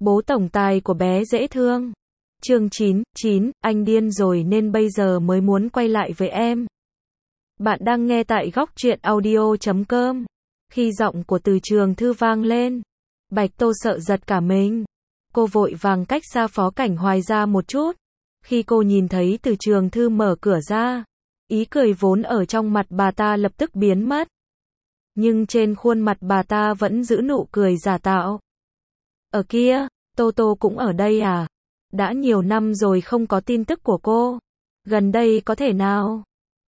Bố tổng tài của bé dễ thương. Chương 9, anh điên rồi nên bây giờ mới muốn quay lại với em. Bạn đang nghe tại góc truyện audio.com. Khi giọng của Từ Trường Thư vang lên, Bạch Tô sợ giật cả mình. Cô vội vàng cách xa Phó Cảnh Hoài ra một chút. Khi cô nhìn thấy Từ Trường Thư mở cửa ra, ý cười vốn ở trong mặt bà ta lập tức biến mất. Nhưng trên khuôn mặt bà ta vẫn giữ nụ cười giả tạo. Ở kia, Tô Tô cũng ở đây à? Đã nhiều năm rồi không có tin tức của cô. Gần đây có thể nào?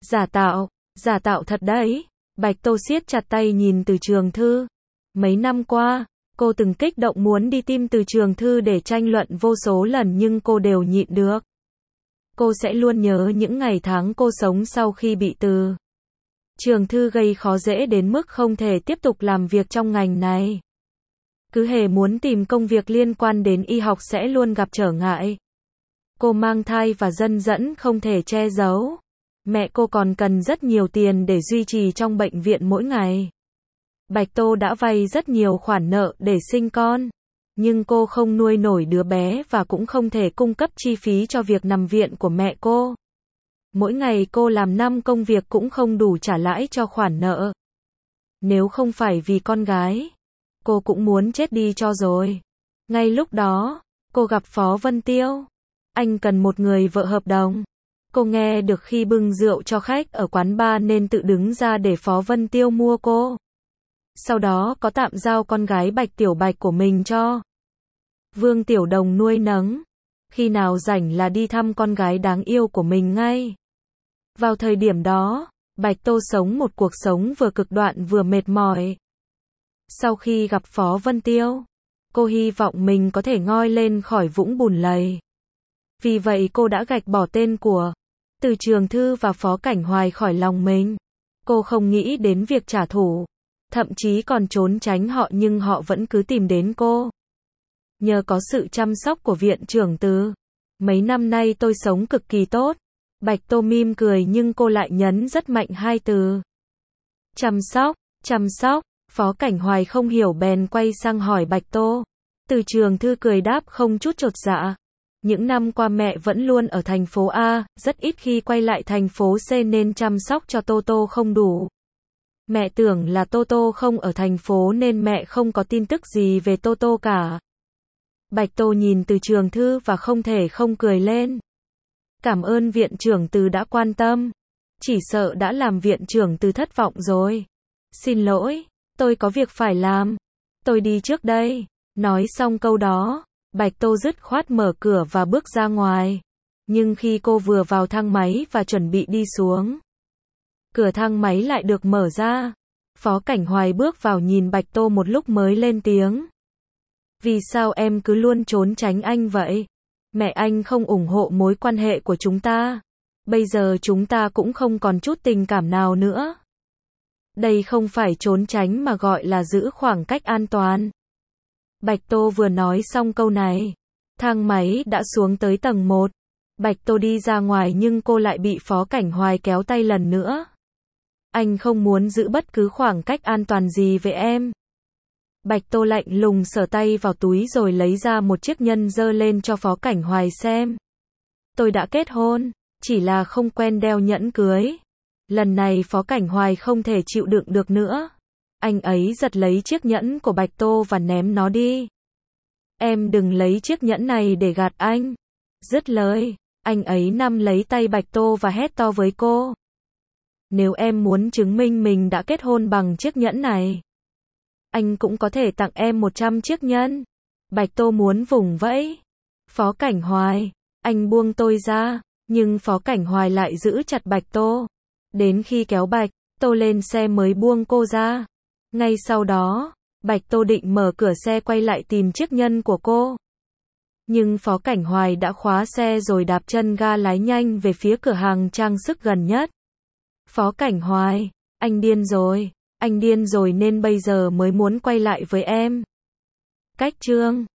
Giả tạo thật đấy. Bạch Tô siết chặt tay nhìn Từ Trường Thư. Mấy năm qua, cô từng kích động muốn đi tìm Từ Trường Thư để tranh luận vô số lần nhưng cô đều nhịn được. Cô sẽ luôn nhớ những ngày tháng cô sống sau khi bị Từ Trường Thư gây khó dễ đến mức không thể tiếp tục làm việc trong ngành này. Cứ hễ muốn tìm công việc liên quan đến y học sẽ luôn gặp trở ngại. Cô mang thai và dần dẫn không thể che giấu. Mẹ cô còn cần rất nhiều tiền để duy trì trong bệnh viện mỗi ngày. Bạch Tô đã vay rất nhiều khoản nợ để sinh con. Nhưng cô không nuôi nổi đứa bé và cũng không thể cung cấp chi phí cho việc nằm viện của mẹ cô. Mỗi ngày cô làm 5 công việc cũng không đủ trả lãi cho khoản nợ. Nếu không phải vì con gái, cô cũng muốn chết đi cho rồi. Ngay lúc đó, cô gặp Phó Vân Tiêu. Anh cần một người vợ hợp đồng. Cô nghe được khi bưng rượu cho khách ở quán bar nên tự đứng ra để Phó Vân Tiêu mua cô. Sau đó có tạm giao con gái Bạch Tiểu Bạch của mình cho Vương Tiểu Đồng nuôi nấng. Khi nào rảnh là đi thăm con gái đáng yêu của mình ngay. Vào thời điểm đó, Bạch Tô sống một cuộc sống vừa cực đoan vừa mệt mỏi. Sau khi gặp Phó Vân Tiêu, cô hy vọng mình có thể ngoi lên khỏi vũng bùn lầy. Vì vậy cô đã gạch bỏ tên của Từ Trường Thư và Phó Cảnh Hoài khỏi lòng mình. Cô không nghĩ đến việc trả thù, thậm chí còn trốn tránh họ nhưng họ vẫn cứ tìm đến cô. Nhờ có sự chăm sóc của viện trưởng Từ, mấy năm nay tôi sống cực kỳ tốt. Bạch Tô mỉm cười nhưng cô lại nhấn rất mạnh hai từ. Chăm sóc. Phó Cảnh Hoài không hiểu bèn quay sang hỏi Bạch Tô. Từ Trường Thư cười đáp không chút chột dạ. Những năm qua mẹ vẫn luôn ở thành phố A, rất ít khi quay lại thành phố C nên chăm sóc cho Tô Tô không đủ. Mẹ tưởng là Tô Tô không ở thành phố nên mẹ không có tin tức gì về Tô Tô cả. Bạch Tô nhìn Từ Trường Thư và không thể không cười lên. Cảm ơn viện trưởng Từ đã quan tâm. Chỉ sợ đã làm viện trưởng Từ thất vọng rồi. Xin lỗi, tôi có việc phải làm. Tôi đi trước đây. Nói xong câu đó, Bạch Tô dứt khoát mở cửa và bước ra ngoài. Nhưng khi cô vừa vào thang máy và chuẩn bị đi xuống, cửa thang máy lại được mở ra. Phó Cảnh Hoài bước vào nhìn Bạch Tô một lúc mới lên tiếng. Vì sao em cứ luôn trốn tránh anh vậy? Mẹ anh không ủng hộ mối quan hệ của chúng ta. Bây giờ chúng ta cũng không còn chút tình cảm nào nữa. Đây không phải trốn tránh mà gọi là giữ khoảng cách an toàn. Bạch Tô vừa nói xong câu này, thang máy đã xuống tới tầng 1. Bạch Tô đi ra ngoài nhưng cô lại bị Phó Cảnh Hoài kéo tay lần nữa. Anh không muốn giữ bất cứ khoảng cách an toàn gì với em. Bạch Tô lạnh lùng sờ tay vào túi rồi lấy ra một chiếc nhẫn giơ lên cho Phó Cảnh Hoài xem. Tôi đã kết hôn, chỉ là không quen đeo nhẫn cưới. Lần này Phó Cảnh Hoài không thể chịu đựng được nữa. Anh ấy giật lấy chiếc nhẫn của Bạch Tô và ném nó đi. Em đừng lấy chiếc nhẫn này để gạt anh. Dứt lời, anh ấy nắm lấy tay Bạch Tô và hét to với cô. Nếu em muốn chứng minh mình đã kết hôn bằng chiếc nhẫn này, anh cũng có thể tặng em 100 chiếc nhẫn. Bạch Tô muốn vùng vẫy. Phó Cảnh Hoài, anh buông tôi ra. Nhưng Phó Cảnh Hoài lại giữ chặt Bạch Tô. Đến khi kéo Bạch Tô lên xe mới buông cô ra. Ngay sau đó, Bạch Tô định mở cửa xe quay lại tìm chiếc nhẫn của cô. Nhưng Phó Cảnh Hoài đã khóa xe rồi đạp chân ga lái nhanh về phía cửa hàng trang sức gần nhất. Phó Cảnh Hoài, anh điên rồi nên bây giờ mới muốn quay lại với em. Cách chương